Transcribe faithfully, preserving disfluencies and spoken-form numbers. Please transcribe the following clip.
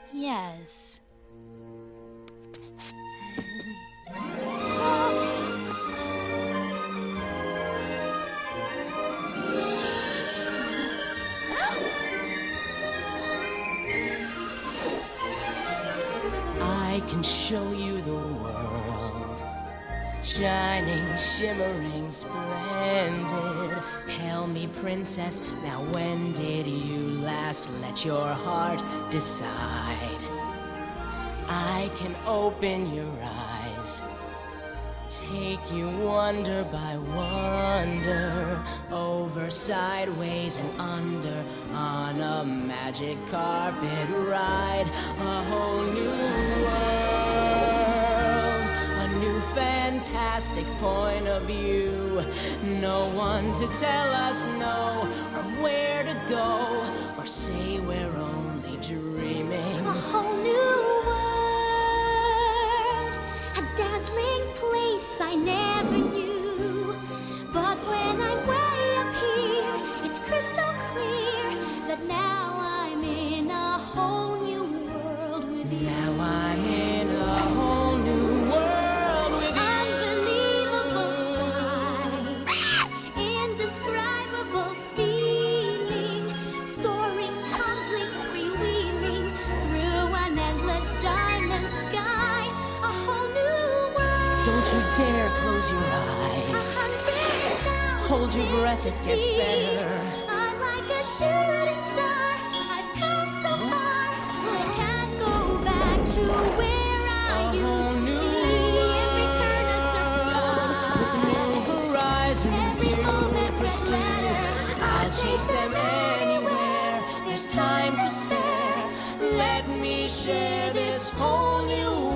Yes. I can show you the world, shining, shimmering, splendid. Tell me, princess, now when did you last let your heart decide? I can open your eyes, take you wonder by wonder, over, sideways, and under, on a magic carpet ride. A whole new world, a new fantastic point of view. No one to tell us no, or where to go, or say we're only dreaming. A whole new world, a dazzling place I never knew. But when I'm way up here, it's crystal clear that now I'm in a whole new world with you. Now I'm in a whole new world with you. Unbelievable sight, indescribable feeling, soaring, tumbling, freewheeling through an endless diamond sky. A whole new world. Don't you dare close your eyes. Hold your breath, it gets better. I'm like a shooting star. I've come so far. I can't go back to where I A whole used to new be. Every turn a surprise. With new horizons Every to moment pursue. red letter. I'll chase them anywhere. There's time to spare. Let me share this whole new